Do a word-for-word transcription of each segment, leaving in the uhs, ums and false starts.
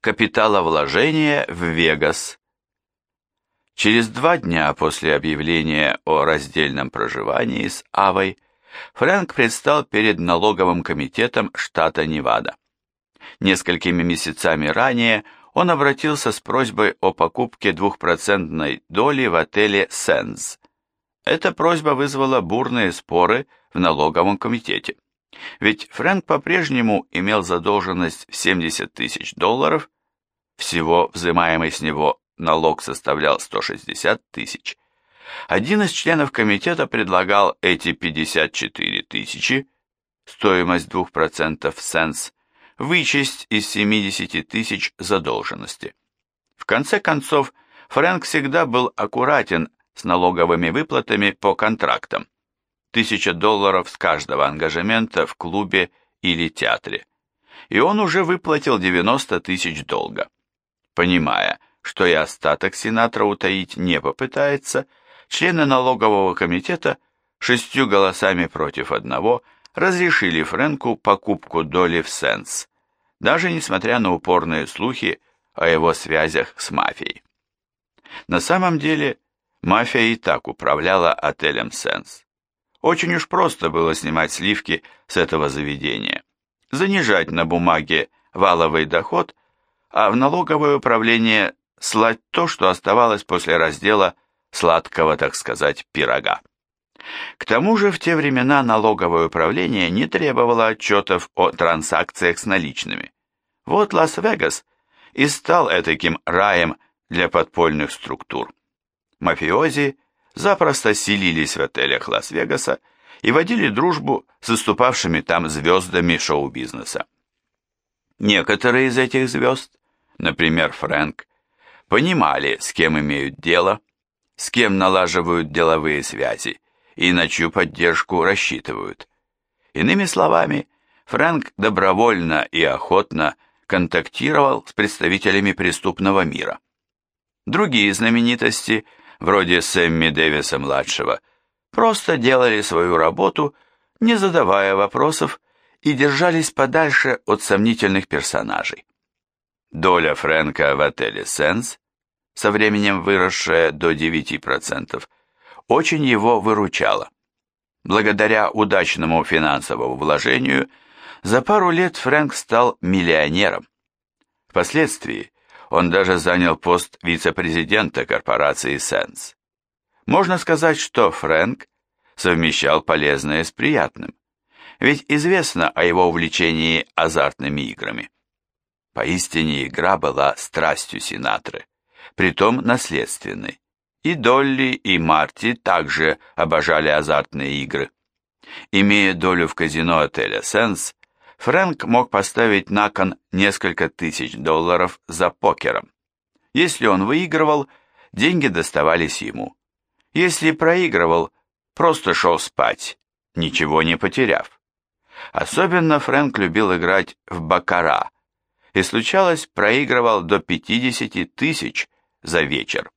Капиталовложение в Вегас. Через два дня после объявления о раздельном проживании с Авой Фрэнк предстал перед налоговым комитетом штата Невада. Несколькими месяцами ранее он обратился с просьбой о покупке двухпроцентной доли в отеле «Сэнс». Эта просьба вызвала бурные споры в налоговом комитете. Ведь Фрэнк по-прежнему имел задолженность в семьдесят тысяч долларов, всего взимаемый с него налог составлял сто шестьдесят тысяч. Один из членов комитета предлагал эти пятьдесят четыре тысячи, стоимость двух процентов «Сэнс», вычесть из семидесяти тысяч задолженности. В конце концов, Фрэнк всегда был аккуратен с налоговыми выплатами по контрактам. Тысяча долларов с каждого ангажемента в клубе или театре. И он уже выплатил девяносто тысяч долга. Понимая, что и остаток сенатора утаить не попытается, члены налогового комитета шестью голосами против одного разрешили Фрэнку покупку доли в «Сэнс», даже несмотря на упорные слухи о его связях с мафией. На самом деле, мафия и так управляла отелем «Сэнс». Очень уж просто было снимать сливки с этого заведения, занижать на бумаге валовый доход, а в налоговое управление слать то, что оставалось после раздела сладкого, так сказать, пирога. К тому же в те времена налоговое управление не требовало отчетов о транзакциях с наличными. Вот Лас-Вегас и стал этаким раем для подпольных структур. Мафиози запросто селились в отелях Лас-Вегаса и водили дружбу с выступавшими там звездами шоу-бизнеса. Некоторые из этих звезд, например, Фрэнк, понимали, с кем имеют дело, с кем налаживают деловые связи и на чью поддержку рассчитывают. Иными словами, Фрэнк добровольно и охотно контактировал с представителями преступного мира. Другие знаменитости, вроде Сэмми Дэвиса-младшего, просто делали свою работу, не задавая вопросов, и держались подальше от сомнительных персонажей. Доля Фрэнка в отеле «Сэнс», со временем выросшая до девяти процентов, очень его выручала. Благодаря удачному финансовому вложению, за пару лет Фрэнк стал миллионером. Впоследствии он даже занял пост вице-президента корпорации «Сэнс». Можно сказать, что Фрэнк совмещал полезное с приятным, ведь известно о его увлечении азартными играми. Поистине игра была страстью Синатры, притом наследственной. И Долли, и Марти также обожали азартные игры. Имея долю в казино отеля «Сэнс», Фрэнк мог поставить на кон несколько тысяч долларов за покером. Если он выигрывал, деньги доставались ему. Если проигрывал, просто шел спать, ничего не потеряв. Особенно Фрэнк любил играть в баккара, и случалось, проигрывал до пятидесяти тысяч за вечер.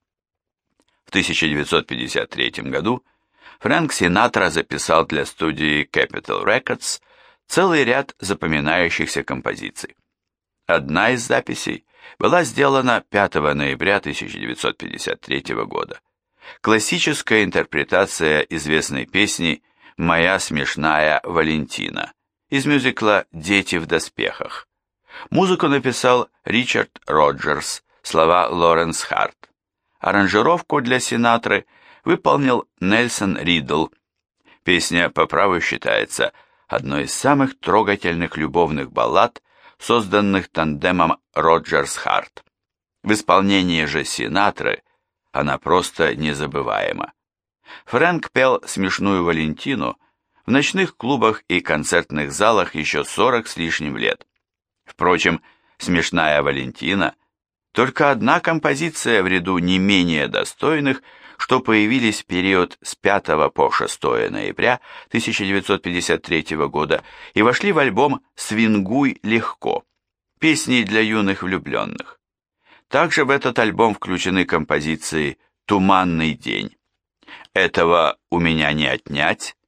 В тысяча девятьсот пятьдесят третьем году Фрэнк Синатра записал для студии Capitol Records целый ряд запоминающихся композиций. Одна из записей была сделана пятого ноября тысяча девятьсот пятьдесят третьего года. Классическая интерпретация известной песни «Моя смешная Валентина» из мюзикла «Дети в доспехах». Музыку написал Ричард Роджерс, слова Лоренс Харт. Аранжировку для Синатры выполнил Нельсон Ридл. Песня по праву считается одной из самых трогательных любовных баллад, созданных тандемом Роджерс-Харт. В исполнении же Синатры она просто незабываема. Фрэнк пел «Смешную Валентину» в ночных клубах и концертных залах еще сорок с лишним лет. Впрочем, «Смешная Валентина» — только одна композиция в ряду не менее достойных, что появились в период с пятого по шестое ноября тысяча девятьсот пятьдесят третьего года и вошли в альбом «Свингуй легко» – песни для юных влюбленных. Также в этот альбом включены композиции «Туманный день», «Этого у меня не отнять»,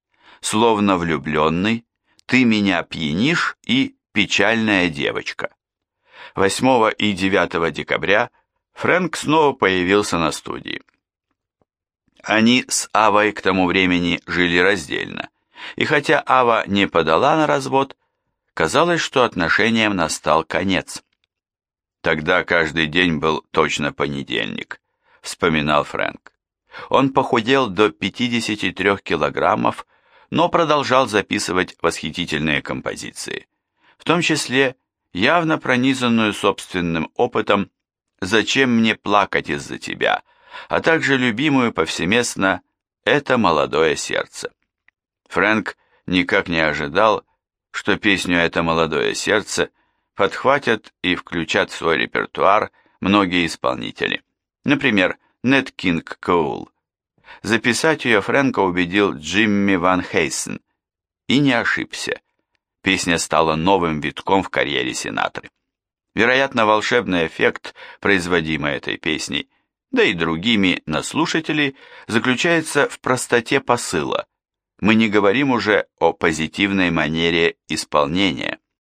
«Словно влюбленный», «Ты меня пьянишь» и «Печальная девочка». восьмого и девятого декабря Фрэнк снова появился на студии. Они с Авой к тому времени жили раздельно, и хотя Ава не подала на развод, казалось, что отношениям настал конец. «Тогда каждый день был точно понедельник», — вспоминал Фрэнк. Он похудел до пятидесяти трёх килограммов, но продолжал записывать восхитительные композиции, в том числе явно пронизанную собственным опытом «Зачем мне плакать из-за тебя», а также любимую повсеместно «Это молодое сердце». Фрэнк никак не ожидал, что песню «Это молодое сердце» подхватят и включат в свой репертуар многие исполнители. Например, Нэт Кинг Коул. Записать ее Фрэнка убедил Джимми Ван Хейсен. И не ошибся. Песня стала новым витком в карьере Синатры. Вероятно, волшебный эффект, производимый этой песней, да и другими на слушателей, заключается в простоте посыла. Мы не говорим уже о позитивной манере исполнения.